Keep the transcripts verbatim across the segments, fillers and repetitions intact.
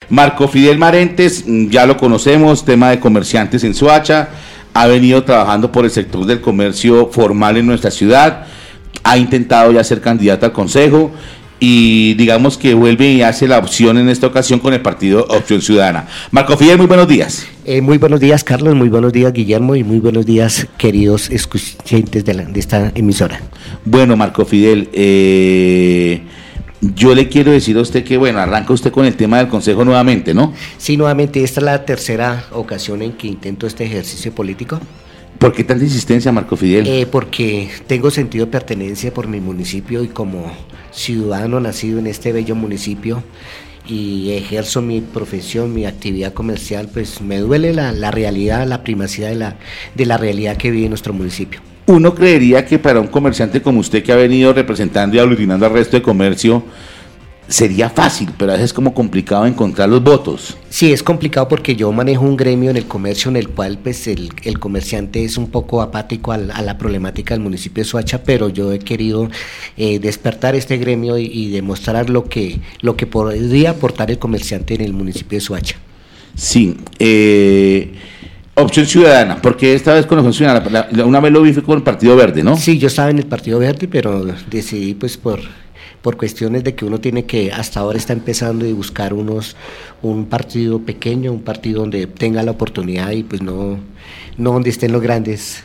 Marco Fidel Marentes, ya lo conocemos, tema de comerciantes en Soacha, ha venido trabajando por el sector del comercio formal en nuestra ciudad, ha intentado ya ser candidato al consejo y digamos que vuelve y hace la opción en esta ocasión con el partido Opción Ciudadana. Marco Fidel, muy buenos días. Eh, muy buenos días, Carlos, muy buenos días, Guillermo, y muy buenos días, queridos escuchantes de, la, de esta emisora. Bueno, Marco Fidel, eh, yo le quiero decir a usted que, bueno, arranca usted con el tema del consejo nuevamente, ¿no? Sí, nuevamente, esta es la tercera ocasión en que intento este ejercicio político. ¿Por qué tanta insistencia, Marco Fidel? Eh, porque tengo sentido de pertenencia por mi municipio y como ciudadano nacido en este bello municipio y ejerzo mi profesión, mi actividad comercial, pues me duele la, la realidad, la primacía de la, de la realidad que vive nuestro municipio. Uno creería que para un comerciante como usted que ha venido representando y aglutinando al resto de comercio sería fácil, pero a veces es como complicado encontrar los votos. Sí, es complicado porque yo manejo un gremio en el comercio en el cual pues el, el comerciante es un poco apático a la, a la problemática del municipio de Soacha, pero yo he querido eh, despertar este gremio y, y demostrar lo que, lo que podría aportar el comerciante en el municipio de Soacha. Sí, eh... Opción Ciudadana, porque esta vez con Opción Ciudadana, la, la, una vez lo vi fue con el Partido Verde, ¿no? Sí, yo estaba en el Partido Verde, pero decidí pues por, por cuestiones de que uno tiene que, hasta ahora está empezando y buscar unos, un partido pequeño, un partido donde tenga la oportunidad y pues no, no donde estén los grandes.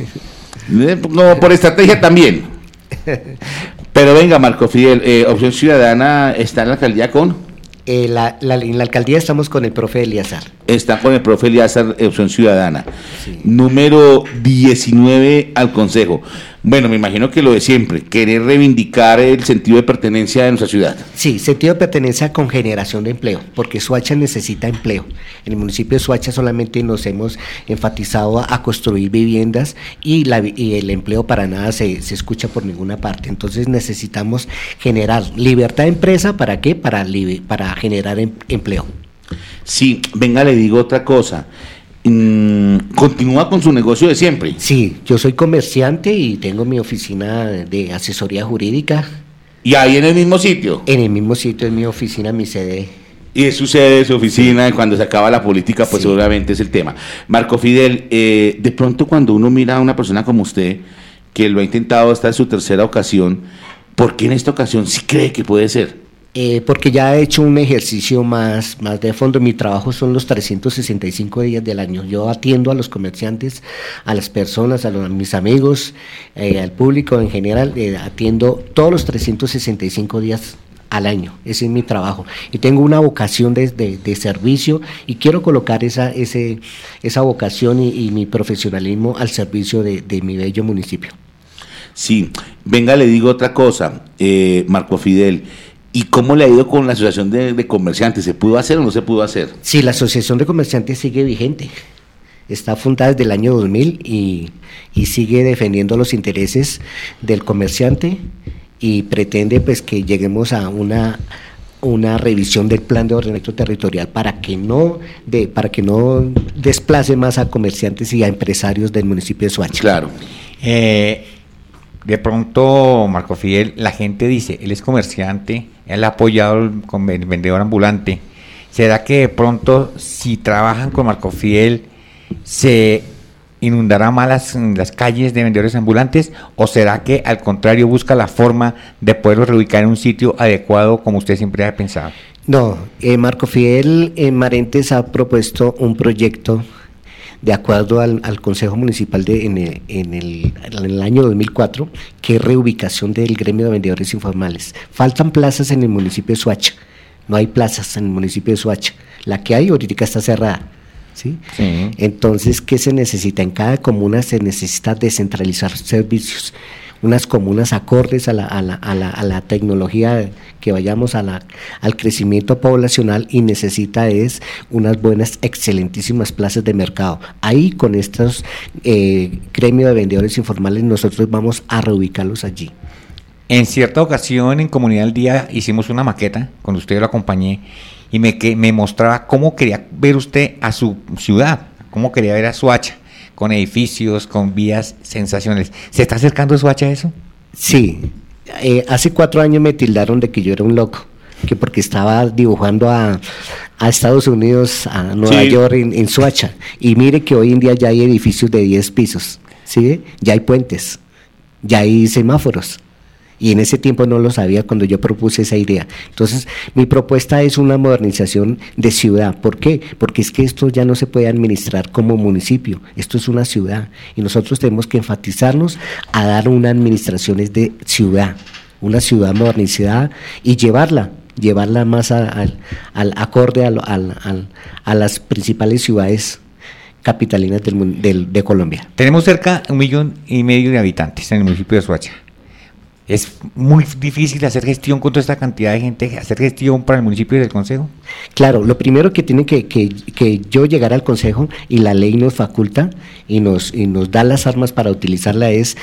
No, por estrategia también. Pero venga, Marco Fidel, eh, Opción Ciudadana está en la alcaldía con... Eh, la, la, en la alcaldía estamos con el profe Eliazar. Está con el profe Eliazar, Opción Ciudadana. Sí. Número diecinueve al consejo. Bueno, me imagino que lo de siempre, querer reivindicar el sentido de pertenencia de nuestra ciudad. Sí, sentido de pertenencia con generación de empleo, porque Soacha necesita empleo. En el municipio de Soacha solamente nos hemos enfatizado a, a construir viviendas y, la, y el empleo para nada se, se escucha por ninguna parte. Entonces necesitamos generar libertad de empresa, ¿para qué? Para, para generar em, empleo. Sí, venga, le digo otra cosa. Mm, ¿continúa con su negocio de siempre? Sí, yo soy comerciante y tengo mi oficina de asesoría jurídica. ¿Y ahí en el mismo sitio? En el mismo sitio, en mi oficina, mi sede. Y es su sede, su oficina, sí. Cuando se acaba la política, pues sí. Seguramente es el tema. Marco Fidel, eh, de pronto cuando uno mira a una persona como usted, que lo ha intentado, esta es su tercera ocasión, ¿por qué en esta ocasión sí cree que puede ser? Eh, porque ya he hecho un ejercicio más, más de fondo. Mi trabajo son los trescientos sesenta y cinco días del año. Yo atiendo a los comerciantes, a las personas, a, los, a mis amigos, eh, al público en general, eh, atiendo todos los trescientos sesenta y cinco días al año. Ese es mi trabajo. Y tengo una vocación de, de, de servicio y quiero colocar esa, ese, esa vocación y, y mi profesionalismo al servicio de, de mi bello municipio. Sí, venga, le digo otra cosa, eh, Marco Fidel. ¿Y cómo le ha ido con la asociación de, de comerciantes? ¿Se pudo hacer o no se pudo hacer? Sí, la asociación de comerciantes sigue vigente. Está fundada desde el año dos mil y, y sigue defendiendo los intereses del comerciante y pretende pues que lleguemos a una, una revisión del plan de ordenamiento territorial para que no de, para que no desplace más a comerciantes y a empresarios del municipio de Soacha. Claro. Eh, de pronto, Marco Fidel, la gente dice, él es comerciante, él ha apoyado el vendedor ambulante. ¿Será que de pronto, si trabajan con Marco Fidel, se inundará más las, las calles de vendedores ambulantes? ¿O será que al contrario busca la forma de poderlos reubicar en un sitio adecuado como usted siempre ha pensado? No, eh, Marco Fidel eh, Marentes ha propuesto un proyecto de acuerdo al, al Consejo Municipal de, en, el, en, el, en el año dos mil cuatro, que es reubicación del gremio de vendedores informales. Faltan plazas en el municipio de Soacha, no hay plazas en el municipio de Soacha, la que hay ahorita está cerrada. ¿Sí? Sí. Entonces, ¿qué se necesita? En cada comuna se necesita descentralizar servicios, unas comunas acordes a la, a la, a la, a la tecnología, que vayamos a la, al crecimiento poblacional, y necesita es unas buenas, excelentísimas plazas de mercado. Ahí con estos eh, gremios de vendedores informales nosotros vamos a reubicarlos allí. En cierta ocasión en Comunidad al Día hicimos una maqueta, cuando usted lo acompañé, y me, que, me mostraba cómo quería ver usted a su ciudad, cómo quería ver a Soacha, con edificios, con vías sensacionales. ¿Se está acercando Soacha a eso? Sí, eh, hace cuatro años me tildaron de que yo era un loco, que porque estaba dibujando a, a Estados Unidos, a Nueva Sí. York en, en Soacha. Y mire que hoy en día ya hay edificios de diez pisos, ¿sí? Ya hay puentes, ya hay semáforos. Y en ese tiempo no lo sabía cuando yo propuse esa idea. Entonces, mi propuesta es una modernización de ciudad. ¿Por qué? Porque es que esto ya no se puede administrar como municipio. Esto es una ciudad. Y nosotros tenemos que enfatizarnos a dar una administración de ciudad, una ciudad modernizada y llevarla, llevarla más a, al, al acorde al, al, al, a las principales ciudades capitalinas del, mun- del, de Colombia. Tenemos cerca de un millón y medio de habitantes en el municipio de Soacha. Es muy difícil hacer gestión con toda esta cantidad de gente, hacer gestión para el municipio y el consejo. Claro, lo primero que tiene que, que, que yo llegar al Consejo, y la ley nos faculta y nos, y nos da las armas para utilizarla, es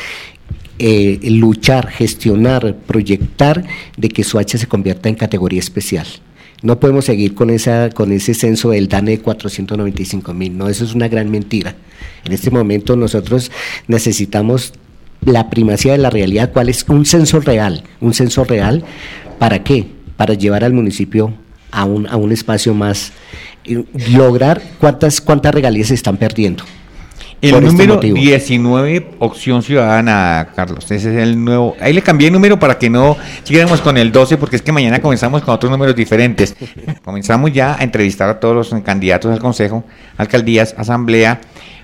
eh, luchar, gestionar, proyectar de que Soacha se convierta en categoría especial. No podemos seguir con esa con ese censo del DANE de cuatrocientos noventa y cinco mil, no, eso es una gran mentira. En este momento nosotros necesitamos la primacía de la realidad. ¿Cuál es un censo real? Un censo real, ¿para qué? Para llevar al municipio a un, a un espacio más, eh, lograr cuántas, cuántas regalías se están perdiendo. El por este número motivo. diecinueve, Opción Ciudadana, Carlos. Ese es el nuevo. Ahí le cambié el número para que no siguiéramos con el doce, porque es que mañana comenzamos con otros números diferentes. Comenzamos ya a entrevistar a todos los candidatos al consejo, alcaldías, asamblea,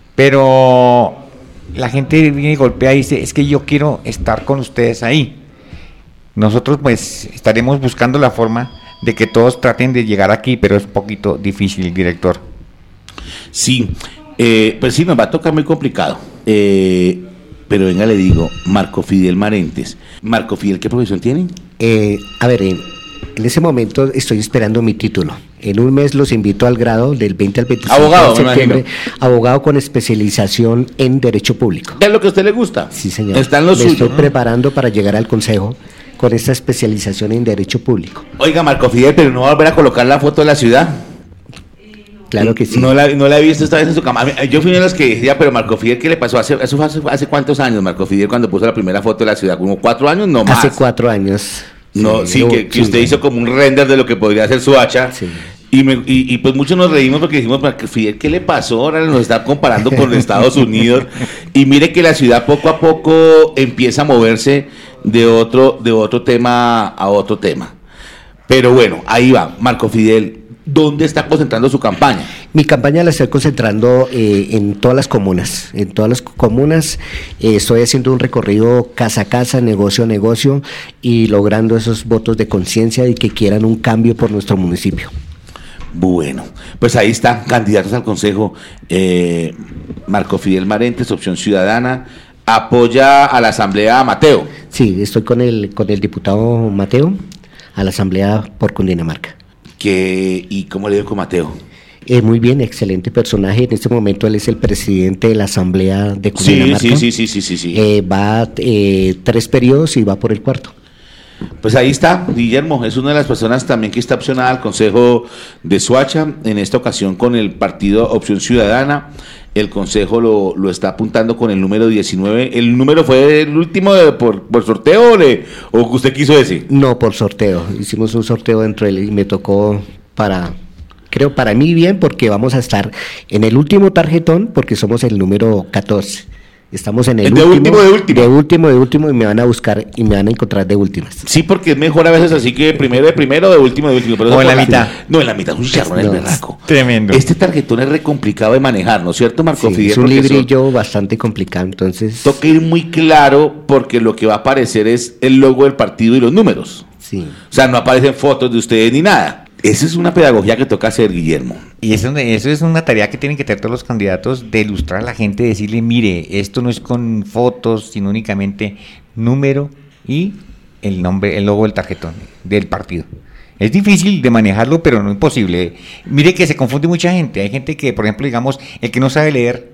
pero la gente viene y golpea y dice, es que yo quiero estar con ustedes ahí. Nosotros pues estaremos buscando la forma de que todos traten de llegar aquí, pero es un poquito difícil, director. Sí, eh, pues sí, nos va a tocar muy complicado. Eh, pero venga, le digo, Marco Fidel Marentes. Marco Fidel, ¿qué profesión tiene? Eh, a ver, en, en ese momento estoy esperando mi título. En un mes los invito al grado del veinte al veinticinco Abogado, de me septiembre. imagino. Abogado con especialización en Derecho Público. ¿Qué es lo que a usted le gusta? Sí, señor. Está en lo Me suyo. estoy preparando para llegar al Consejo con esta especialización en Derecho Público. Oiga, Marco Fidel, pero no va a volver a colocar la foto de la ciudad. Claro que sí. No la, no la he visto esta vez en su cama. Yo fui uno de los que decía, pero Marco Fidel, ¿qué le pasó? ¿Hace, eso fue hace, hace cuántos años, Marco Fidel, cuando puso la primera foto de la ciudad? ¿Como cuatro años? No más. Hace cuatro años. No, sí, yo- que, que sí, usted hizo como un render de lo que podría ser Soacha. Sí. Y, me, y, y pues muchos nos reímos porque dijimos, Marco Fidel, ¿qué le pasó? Ahora nos está comparando con Estados Unidos. Y mire que la ciudad poco a poco empieza a moverse de otro, de otro tema a otro tema. Pero bueno, ahí va, Marco Fidel, ¿dónde está concentrando su campaña? Mi campaña la estoy concentrando eh, en todas las comunas. En todas las comunas eh, estoy haciendo un recorrido casa a casa, negocio a negocio, y logrando esos votos de conciencia y que quieran un cambio por nuestro municipio. Bueno, pues ahí están candidatos al consejo. eh, Marco Fidel Marentes, Opción Ciudadana, apoya a la asamblea a Mateo. Sí, estoy con el con el diputado Mateo a la Asamblea por Cundinamarca. Que, ¿y cómo le dio con Mateo? Eh, muy bien, excelente personaje. En este momento él es el presidente de la Asamblea de Sí, Cundinamarca. sí, sí, sí, sí, sí, sí. Eh, va eh, tres periodos y va por el cuarto. Pues ahí está, Guillermo, es una de las personas también que está opcionada al Consejo de Soacha, en esta ocasión con el partido Opción Ciudadana. El Consejo lo, lo está apuntando con el número diecinueve. ¿El número fue el último de, por, por sorteo o, le, o que usted quiso decir? No, por sorteo. Hicimos un sorteo dentro de él y me tocó para, creo para mí bien, porque vamos a estar en el último tarjetón, porque somos el número catorce. Estamos en el De último, último, de último. de último, de último, y me van a buscar y me van a encontrar de últimas. Sí, porque es mejor a veces así que primero de primero, de último de último. Pero O eso en por la mitad. No, en la mitad, un chicharrón es No, berraco. Tremendo. Este tarjetón es re complicado de manejar, ¿no es cierto, Marco Sí, Fidel? es un Porque eso librillo bastante complicado, entonces... toca ir muy claro porque lo que va a aparecer es el logo del partido y los números. Sí. O sea, no aparecen fotos de ustedes ni nada. Esa es una pedagogía que toca hacer, Guillermo. Y eso, eso es una tarea que tienen que tener todos los candidatos, de ilustrar a la gente, decirle, mire, esto no es con fotos, sino únicamente número y el nombre, el logo del tarjetón del partido. Es difícil de manejarlo, pero no imposible. Mire que se confunde mucha gente. Hay gente que, por ejemplo, digamos, el que no sabe leer,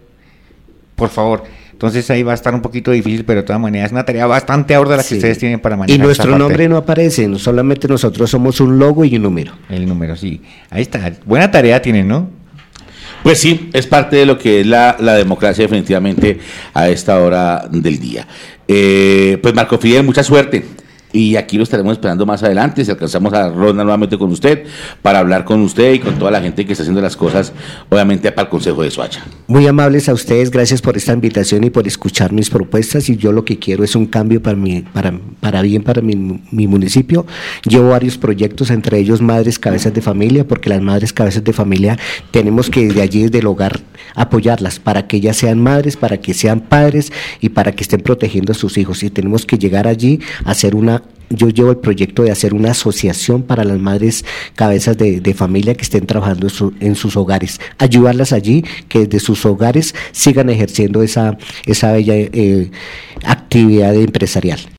por favor. Entonces ahí va a estar un poquito difícil, pero de todas maneras es una tarea bastante ardua la que Sí. ustedes tienen para Y manejar. nuestro esa parte. nombre no aparece, no, solamente nosotros somos un logo y un número. El número, sí. Ahí está. Buena tarea tienen, ¿no? Pues sí, es parte de lo que es la, la democracia definitivamente a esta hora del día. Eh, pues Marco Fidel, mucha suerte. y aquí lo estaremos esperando más adelante, si alcanzamos a ronda nuevamente con usted, para hablar con usted y con toda la gente que está haciendo las cosas, obviamente para el Consejo de Soacha. Muy amables a ustedes, gracias por esta invitación y por escuchar mis propuestas, y yo lo que quiero es un cambio para mi, para, para bien para mi, mi municipio. Llevo varios proyectos, entre ellos Madres Cabezas de Familia, porque las Madres Cabezas de Familia tenemos que desde allí, desde el hogar, apoyarlas, para que ellas sean madres, para que sean padres y para que estén protegiendo a sus hijos, y tenemos que llegar allí a hacer una. Yo llevo el proyecto de hacer una asociación para las madres cabezas de, de familia que estén trabajando en, su, en sus hogares, ayudarlas allí, que desde sus hogares sigan ejerciendo esa, esa bella eh, actividad empresarial.